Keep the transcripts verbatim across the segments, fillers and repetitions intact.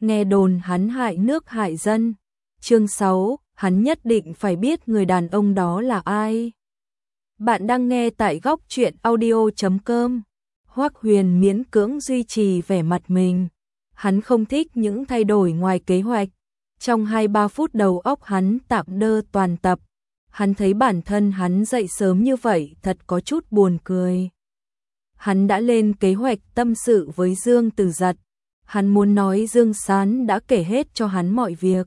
nghe đồn hắn hại nước hại dân. Chương sáu, hắn nhất định phải biết người đàn ông đó là ai. Bạn đang nghe tại góc truyện audio chấm com. Hoắc Huyền miễn cưỡng duy trì vẻ mặt mình. Hắn không thích những thay đổi ngoài kế hoạch. Trong hai ba phút đầu óc hắn tạm đơ toàn tập. Hắn thấy bản thân hắn dậy sớm như vậy thật có chút buồn cười. Hắn đã lên kế hoạch tâm sự với Dương Tử Dật. Hắn muốn nói Dương Sán đã kể hết cho hắn mọi việc.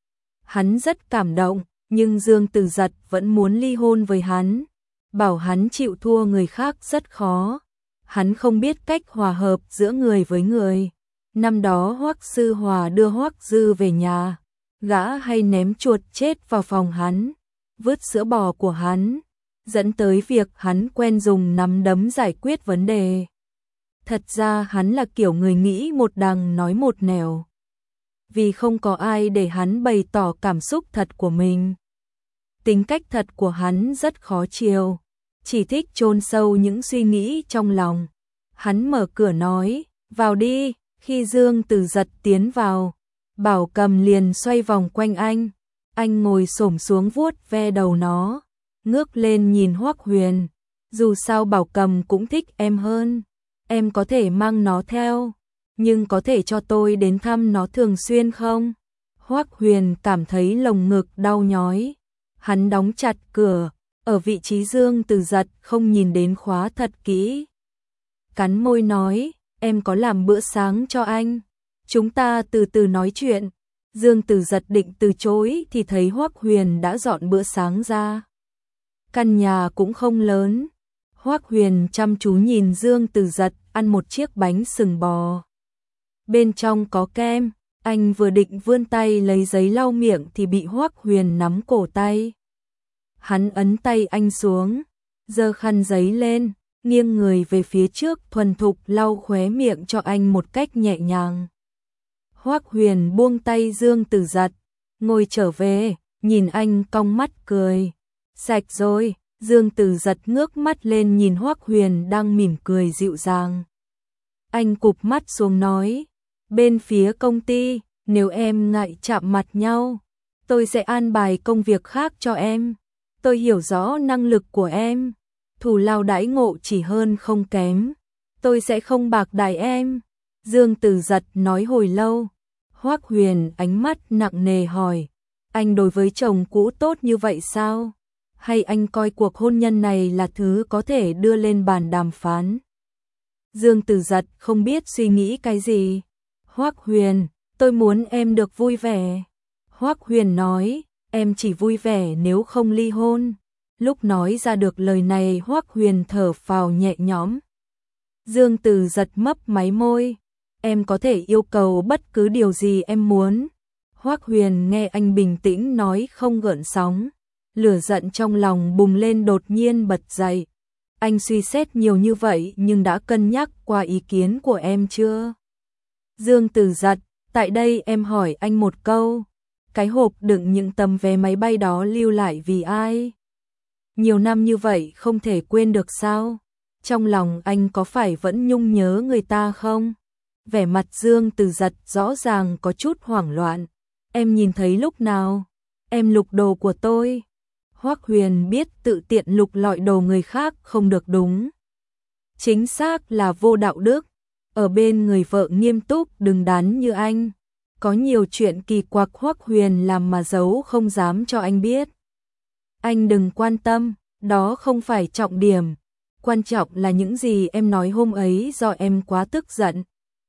Hắn rất cảm động, nhưng Dương Tử Dật vẫn muốn ly hôn với hắn. Bảo hắn chịu thua người khác rất khó. Hắn không biết cách hòa hợp giữa người với người. Năm đó Hoắc Sư Hòa đưa Hoắc Dư về nhà. Gã hay ném chuột chết vào phòng hắn, vứt sữa bò của hắn, dẫn tới việc hắn quen dùng nắm đấm giải quyết vấn đề. Thật ra hắn là kiểu người nghĩ một đằng nói một nẻo. Vì không có ai để hắn bày tỏ cảm xúc thật của mình. Tính cách thật của hắn rất khó chiều, chỉ thích chôn sâu những suy nghĩ trong lòng. Hắn mở cửa nói, vào đi. Khi Dương Tử Dật tiến vào, Bảo Cầm liền xoay vòng quanh anh. Anh ngồi xổm xuống vuốt ve đầu nó, ngước lên nhìn Hoắc Huyền. Dù sao Bảo Cầm cũng thích em hơn. Em có thể mang nó theo, nhưng có thể cho tôi đến thăm nó thường xuyên không? Hoắc Huyền cảm thấy lồng ngực đau nhói. Hắn đóng chặt cửa, ở vị trí Dương Tử Dật không nhìn đến khóa thật kỹ. Cắn môi nói, em có làm bữa sáng cho anh. Chúng ta từ từ nói chuyện. Dương Tử Dật định từ chối thì thấy Hoắc Huyền đã dọn bữa sáng ra. Căn nhà cũng không lớn. Hoắc Huyền chăm chú nhìn Dương Tử Dật ăn một chiếc bánh sừng bò. Bên trong có kem, anh vừa định vươn tay lấy giấy lau miệng thì bị Hoắc Huyền nắm cổ tay. Hắn ấn tay anh xuống, giơ khăn giấy lên, nghiêng người về phía trước thuần thục lau khóe miệng cho anh một cách nhẹ nhàng. Hoắc Huyền buông tay Dương Tử Dật, ngồi trở về, nhìn anh cong mắt cười. Sạch rồi. Dương Tử Dật ngước mắt lên nhìn Hoắc Huyền đang mỉm cười dịu dàng. Anh cụp mắt xuống nói, bên phía công ty, nếu em ngại chạm mặt nhau, tôi sẽ an bài công việc khác cho em. Tôi hiểu rõ năng lực của em, thù lao đãi ngộ chỉ hơn không kém. Tôi sẽ không bạc đãi em. Dương Tử Dật nói hồi lâu. Hoắc Huyền ánh mắt nặng nề hỏi, anh đối với chồng cũ tốt như vậy sao? Hay anh coi cuộc hôn nhân này là thứ có thể đưa lên bàn đàm phán? Dương Tử Dật không biết suy nghĩ cái gì. Hoắc Huyền, tôi muốn em được vui vẻ. Hoắc Huyền nói, em chỉ vui vẻ nếu không ly hôn. Lúc nói ra được lời này Hoắc Huyền thở phào nhẹ nhõm. Dương Tử Dật mấp máy môi, em có thể yêu cầu bất cứ điều gì em muốn. Hoắc Huyền nghe anh bình tĩnh nói không gợn sóng. Lửa giận trong lòng bùng lên đột nhiên bật dậy. Anh suy xét nhiều như vậy nhưng đã cân nhắc qua ý kiến của em chưa? Dương Tử Dật, tại đây em hỏi anh một câu. Cái hộp đựng những tấm vé máy bay đó lưu lại vì ai? Nhiều năm như vậy không thể quên được sao? Trong lòng anh có phải vẫn nhung nhớ người ta không? Vẻ mặt Dương Tử Dật rõ ràng có chút hoảng loạn. Em nhìn thấy lúc nào? Em lục đồ của tôi. Hoắc Huyền biết tự tiện lục lọi đồ người khác không được đúng. Chính xác là vô đạo đức. Ở bên người vợ nghiêm túc đứng đắn như anh. Có nhiều chuyện kỳ quặc Hoắc Huyền làm mà giấu không dám cho anh biết. Anh đừng quan tâm, đó không phải trọng điểm. Quan trọng là những gì em nói hôm ấy do em quá tức giận.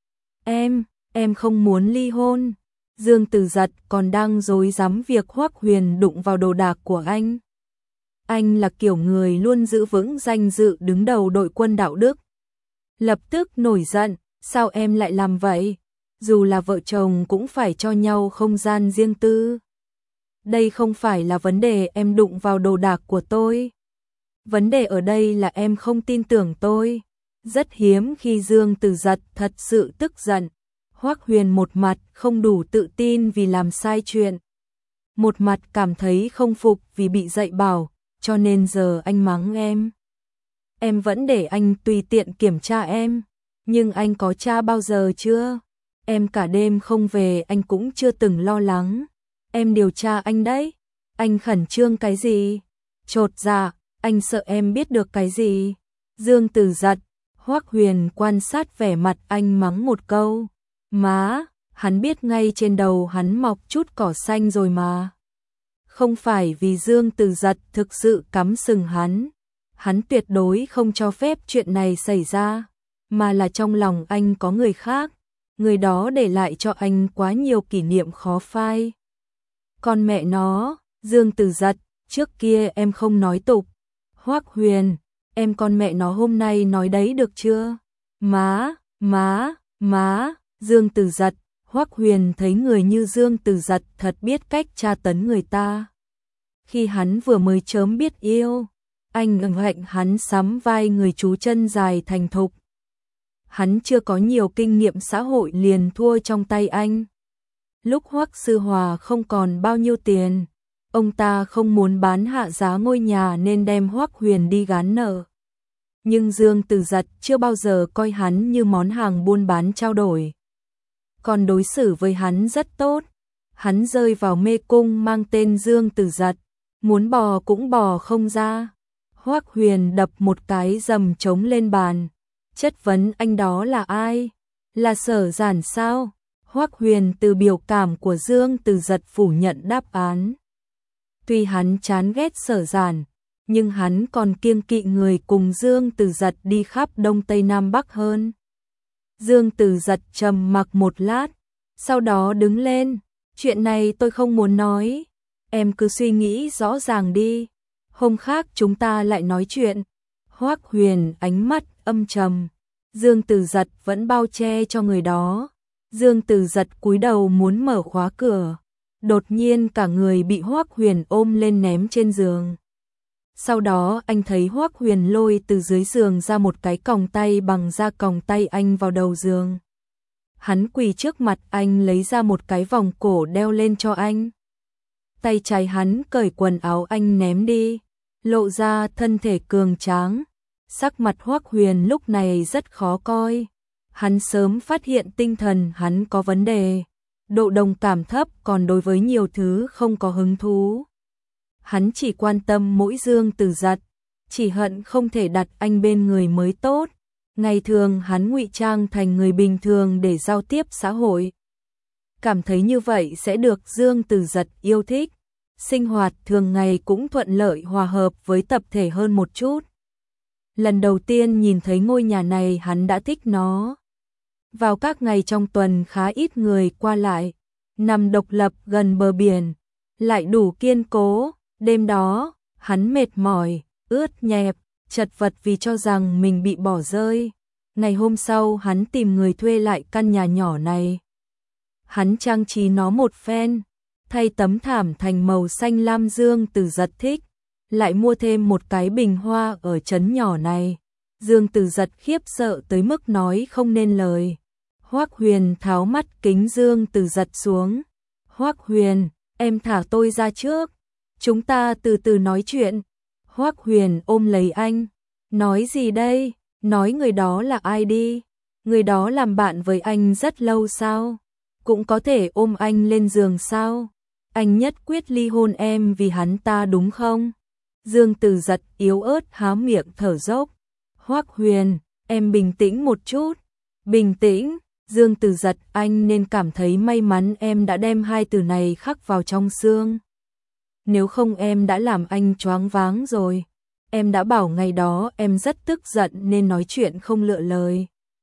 Em, em không muốn ly hôn. Dương Tử Dật còn đang rối rắm việc Hoắc Huyền đụng vào đồ đạc của anh. Anh là kiểu người luôn giữ vững danh dự đứng đầu đội quân đạo đức. Lập tức nổi giận, sao em lại làm vậy? Dù là vợ chồng cũng phải cho nhau không gian riêng tư. Đây không phải là vấn đề em đụng vào đồ đạc của tôi. Vấn đề ở đây là em không tin tưởng tôi. Rất hiếm khi Dương Tử Dật thật sự tức giận. Hoắc Huyền một mặt không đủ tự tin vì làm sai chuyện. Một mặt cảm thấy không phục vì bị dạy bảo, cho nên giờ anh mắng em. Em vẫn để anh tùy tiện kiểm tra em, nhưng anh có tra bao giờ chưa? em cả đêm không về anh cũng chưa từng lo lắng. Em điều tra anh đấy. Anh khẩn trương cái gì? Chột dạ, anh sợ em biết được cái gì? Dương Tử giật, Hoắc Huyền quan sát vẻ mặt anh mắng một câu. Má, hắn biết ngay trên đầu hắn mọc chút cỏ xanh rồi mà. Không phải vì Dương Tử giật thực sự cắm sừng hắn. Hắn tuyệt đối không cho phép chuyện này xảy ra. Mà là trong lòng anh có người khác. Người đó để lại cho anh quá nhiều kỷ niệm khó phai. Con mẹ nó, Dương Tử giật, trước kia em không nói tục. Hoắc Huyền, em con mẹ nó hôm nay nói đấy được chưa? Má, má, má, Dương Tử giật, Hoắc Huyền thấy người như Dương Tử giật thật biết cách tra tấn người ta. Khi hắn vừa mới chớm biết yêu, anh ưng hạnh hắn sắm vai người chú chân dài thành thục. Hắn chưa có nhiều kinh nghiệm xã hội liền thua trong tay anh. Lúc Hoắc Sư Hòa không còn bao nhiêu tiền, ông ta không muốn bán hạ giá ngôi nhà nên đem Hoắc Huyền đi gán nợ. Nhưng Dương Tử giật chưa bao giờ coi hắn như món hàng buôn bán trao đổi. Còn đối xử với hắn rất tốt. Hắn rơi vào mê cung mang tên Dương Tử giật, muốn bò cũng bò không ra. Hoắc Huyền đập một cái dầm trống lên bàn, chất vấn anh đó là ai? Là Sở Giản sao? Hoắc Huyền từ biểu cảm của Dương Tử giật phủ nhận đáp án. Tuy hắn chán ghét Sở Giản, nhưng hắn còn kiêng kỵ người cùng Dương Tử giật đi khắp Đông Tây Nam Bắc hơn. Dương Tử giật trầm mặc một lát, sau đó đứng lên. Chuyện này tôi không muốn nói. Em cứ suy nghĩ rõ ràng đi. Hôm khác chúng ta lại nói chuyện. Hoắc Huyền ánh mắt âm trầm. Dương Tử giật vẫn bao che cho người đó. Dương Tử giật cúi đầu muốn mở khóa cửa. Đột nhiên cả người bị Hoắc Huyền ôm lên ném trên giường. Sau đó anh thấy Hoắc Huyền lôi từ dưới giường ra một cái còng tay bằng da còng tay anh vào đầu giường. Hắn quỳ trước mặt anh lấy ra một cái vòng cổ đeo lên cho anh. Tay trái hắn cởi quần áo anh ném đi, lộ ra thân thể cường tráng. Sắc mặt Hoắc Huyền lúc này rất khó coi. Hắn sớm phát hiện tinh thần hắn có vấn đề, độ đồng cảm thấp, còn đối với nhiều thứ không có hứng thú. Hắn chỉ quan tâm mỗi Dương Tử giật, chỉ hận không thể đặt anh bên người mới tốt. Ngày thường hắn ngụy trang thành người bình thường để giao tiếp xã hội. Cảm thấy như vậy sẽ được Dương Tử giật yêu thích. Sinh hoạt thường ngày cũng thuận lợi hòa hợp với tập thể hơn một chút. Lần đầu tiên nhìn thấy ngôi nhà này hắn đã thích nó. Vào các ngày trong tuần khá ít người qua lại, nằm độc lập gần bờ biển, lại đủ kiên cố. Đêm đó, hắn mệt mỏi, ướt nhẹp, chật vật vì cho rằng mình bị bỏ rơi. Ngày hôm sau hắn tìm người thuê lại căn nhà nhỏ này. Hắn trang trí nó một phen, thay tấm thảm thành màu xanh lam Dương Tử giật thích, lại mua thêm một cái bình hoa ở trấn nhỏ này. Dương Tử giật khiếp sợ tới mức nói không nên lời. Hoắc Huyền tháo mắt kính Dương Tử giật xuống. Hoắc Huyền, em thả tôi ra trước. Chúng ta từ từ nói chuyện. Hoắc Huyền ôm lấy anh. Nói gì đây? Nói người đó là ai đi? Người đó làm bạn với anh rất lâu sao? Cũng có thể ôm anh lên giường sao? Anh nhất quyết ly hôn em vì hắn ta đúng không? Dương Tử giật yếu ớt há miệng thở dốc. Hoắc Huyền, em bình tĩnh một chút. Bình tĩnh. Dương Tử giật, anh nên cảm thấy may mắn em đã đem hai từ này khắc vào trong xương. Nếu không em đã làm anh choáng váng rồi. Em đã bảo ngày đó em rất tức giận nên nói chuyện không lựa lời.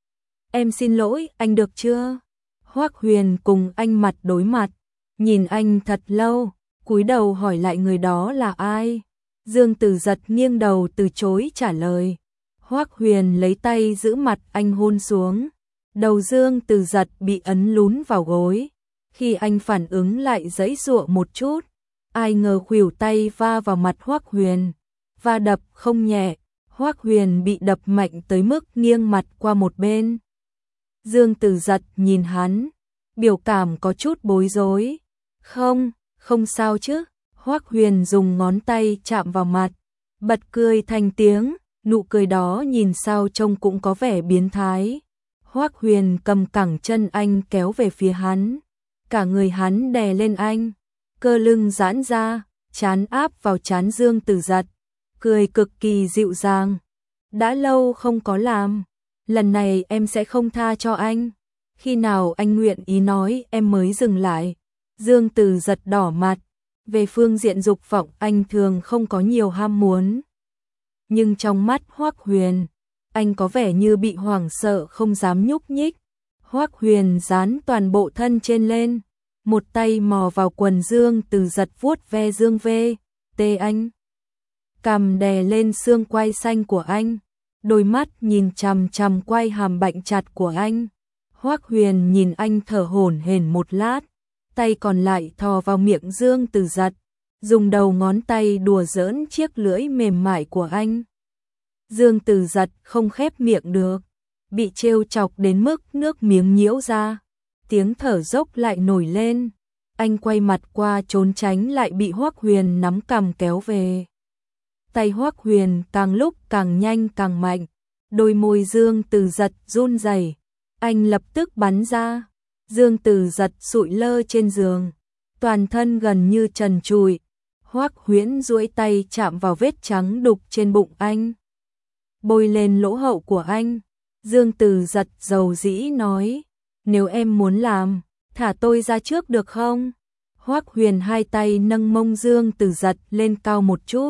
Em xin lỗi anh được chưa? Hoắc Huyền cùng anh mặt đối mặt, nhìn anh thật lâu, cúi đầu hỏi lại người đó là ai. Dương Tử giật nghiêng đầu từ chối trả lời. Hoắc Huyền lấy tay giữ mặt anh hôn xuống. Đầu Dương Tử giật bị ấn lún vào gối. Khi anh phản ứng lại giãy giụa một chút, ai ngờ khuỷu tay va vào mặt Hoắc Huyền, va đập không nhẹ. Hoắc Huyền bị đập mạnh tới mức nghiêng mặt qua một bên. Dương Tử giật nhìn hắn, biểu cảm có chút bối rối. Không, không sao chứ. Hoắc Huyền dùng ngón tay chạm vào mặt, bật cười thành tiếng, nụ cười đó nhìn sao trông cũng có vẻ biến thái. Hoắc Huyền cầm cẳng chân anh kéo về phía hắn, cả người hắn đè lên anh, cơ lưng giãn ra, trán áp vào trán Dương Tử Giật, cười cực kỳ dịu dàng. Đã lâu không có làm, lần này em sẽ không tha cho anh. Khi nào anh nguyện ý nói em mới dừng lại. Dương Tử Giật đỏ mặt, về phương diện dục vọng anh thường không có nhiều ham muốn. Nhưng trong mắt Hoắc Huyền, anh có vẻ như bị hoảng sợ không dám nhúc nhích. Hoắc Huyền dán toàn bộ thân trên lên, một tay mò vào quần Dương Tử Giật vuốt ve Dương vê, tê anh. Cằm đè lên xương quai xanh của anh, đôi mắt nhìn chằm chằm quai hàm bạnh chặt của anh. Hoắc Huyền nhìn anh thở hổn hển một lát, tay còn lại thò vào miệng Dương Tử Giật, dùng đầu ngón tay đùa giỡn chiếc lưỡi mềm mại của anh. Dương Tử Giật không khép miệng được, bị trêu chọc đến mức nước miếng nhiễu ra, tiếng thở dốc lại nổi lên. Anh quay mặt qua trốn tránh lại bị Hoắc Huyền nắm cằm kéo về. Tay Hoắc Huyền càng lúc càng nhanh càng mạnh, đôi môi Dương Tử Giật run rẩy. Anh lập tức bắn ra. Dương Tử Giật sụi lơ trên giường, toàn thân gần như trần trụi. Hoắc Huyễn duỗi tay chạm vào vết trắng đục trên bụng anh, bôi lên lỗ hậu của anh. Dương Tử Giật dầu dĩ nói, nếu em muốn làm, thả tôi ra trước được không? Hoắc Huyền hai tay nâng mông Dương Tử Giật lên cao một chút,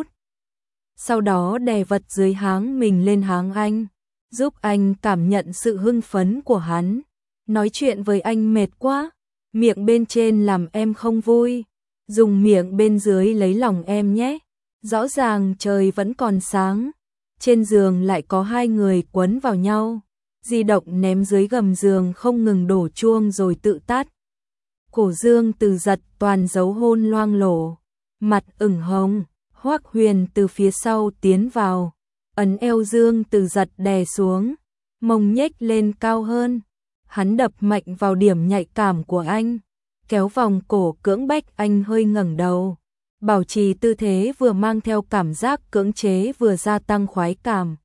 sau đó đè vật dưới háng mình lên háng anh, giúp anh cảm nhận sự hưng phấn của hắn. Nói chuyện với anh mệt quá, miệng bên trên làm em không vui, dùng miệng bên dưới lấy lòng em nhé. Rõ ràng trời vẫn còn sáng, trên giường lại có hai người quấn vào nhau, di động ném dưới gầm giường không ngừng đổ chuông rồi tự tắt. Cổ Dương Tử Giật toàn dấu hôn loang lổ, mặt ửng hồng. Hoắc Huyền từ phía sau tiến vào, ấn eo Dương Tử Giật đè xuống, mông nhếch lên cao hơn. Hắn đập mạnh vào điểm nhạy cảm của anh, kéo vòng cổ cưỡng bách anh hơi ngẩng đầu, bảo trì tư thế vừa mang theo cảm giác cưỡng chế vừa gia tăng khoái cảm.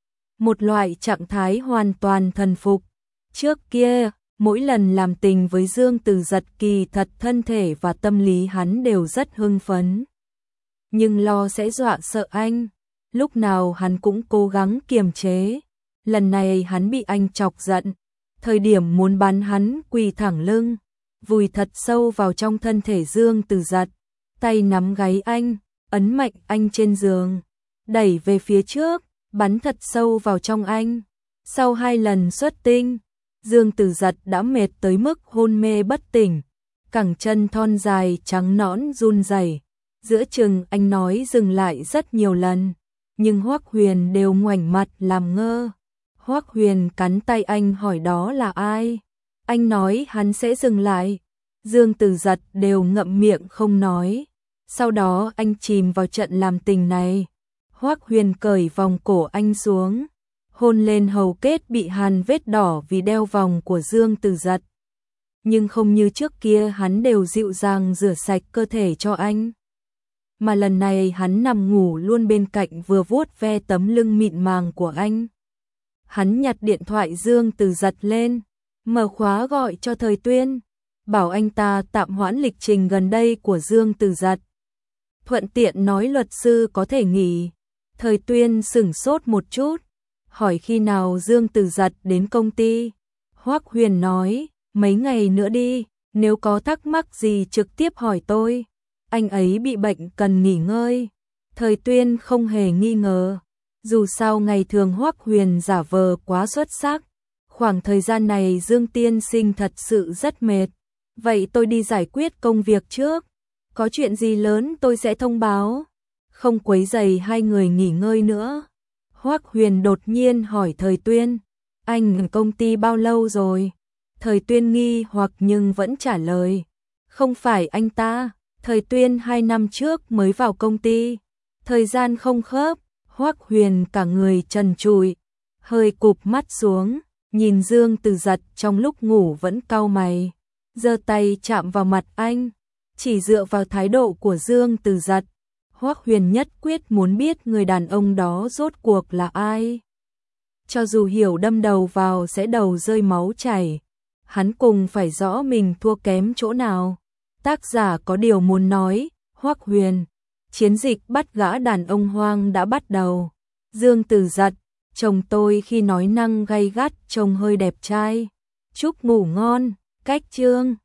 Một loại trạng thái hoàn toàn thần phục. Trước kia, mỗi lần làm tình với Dương Tử Giật kỳ thật thân thể và tâm lý hắn đều rất hưng phấn, nhưng lo sẽ dọa sợ anh, lúc nào hắn cũng cố gắng kiềm chế. Lần này hắn bị anh chọc giận, thời điểm muốn bắn hắn quỳ thẳng lưng, vùi thật sâu vào trong thân thể Dương Tử Giật, tay nắm gáy anh, ấn mạnh anh trên giường, đẩy về phía trước, bắn thật sâu vào trong anh. Sau hai lần xuất tinh, Dương Tử Giật đã mệt tới mức hôn mê bất tỉnh, cẳng chân thon dài trắng nõn run rẩy. Giữa chừng anh nói dừng lại rất nhiều lần, nhưng Hoắc Huyền đều ngoảnh mặt làm ngơ. Hoắc Huyền cắn tay anh hỏi đó là ai? Anh nói hắn sẽ dừng lại. Dương Tử Giật đều ngậm miệng không nói. Sau đó anh chìm vào trận làm tình này. Hoắc Huyền cởi vòng cổ anh xuống, hôn lên hầu kết bị hằn vết đỏ vì đeo vòng của Dương Tử Giật. Nhưng không như trước kia hắn đều dịu dàng rửa sạch cơ thể cho anh, mà lần này hắn nằm ngủ luôn bên cạnh vừa vuốt ve tấm lưng mịn màng của anh. Hắn nhặt điện thoại Dương Tử Giật lên, mở khóa gọi cho Thời Tuyên, bảo anh ta tạm hoãn lịch trình gần đây của Dương Tử Giật, thuận tiện nói luật sư có thể nghỉ. Thời Tuyên sửng sốt một chút, hỏi khi nào Dương Tử Giật đến công ty. Hoắc Huyền nói, mấy ngày nữa đi, nếu có thắc mắc gì trực tiếp hỏi tôi. Anh ấy bị bệnh cần nghỉ ngơi. Thời Tuyên không hề nghi ngờ, dù sao ngày thường Hoắc Huyền giả vờ quá xuất sắc, khoảng thời gian này Dương tiên sinh thật sự rất mệt. Vậy tôi đi giải quyết công việc trước, có chuyện gì lớn tôi sẽ thông báo, không quấy rầy hai người nghỉ ngơi nữa. Hoắc Huyền đột nhiên hỏi Thời Tuyên, anh ở công ty bao lâu rồi? Thời Tuyên nghi hoặc nhưng vẫn trả lời, không phải anh ta. Thời Tuyên hai năm trước mới vào công ty, thời gian không khớp. Hoắc Huyền cả người trần trụi, hơi cụp mắt xuống, nhìn Dương Tử Giật trong lúc ngủ vẫn cau mày, giơ tay chạm vào mặt anh. Chỉ dựa vào thái độ của Dương Tử Giật, Hoắc Huyền nhất quyết muốn biết người đàn ông đó rốt cuộc là ai. cho dù hiểu đâm đầu vào sẽ đầu rơi máu chảy. Hắn cùng phải rõ mình thua kém chỗ nào. Tác giả có điều muốn nói, Hoắc Huyền. Chiến dịch bắt gã đàn ông hoang đã bắt đầu. Dương Tử giật, chồng tôi khi nói năng gay gắt trông hơi đẹp trai. Chúc ngủ ngon, cách chương.